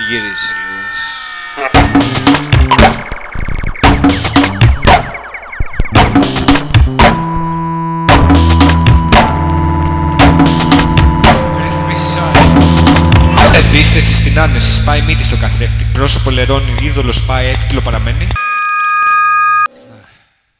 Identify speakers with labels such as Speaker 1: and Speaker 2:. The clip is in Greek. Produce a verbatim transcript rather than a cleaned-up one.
Speaker 1: Γύρισε λίγος. Επίθεση στην άνεση, σπάει μύτη στο καθρέφτη. Πρόσωπο λερώνει, είδωλο σπάει, έκτυλο παραμένει.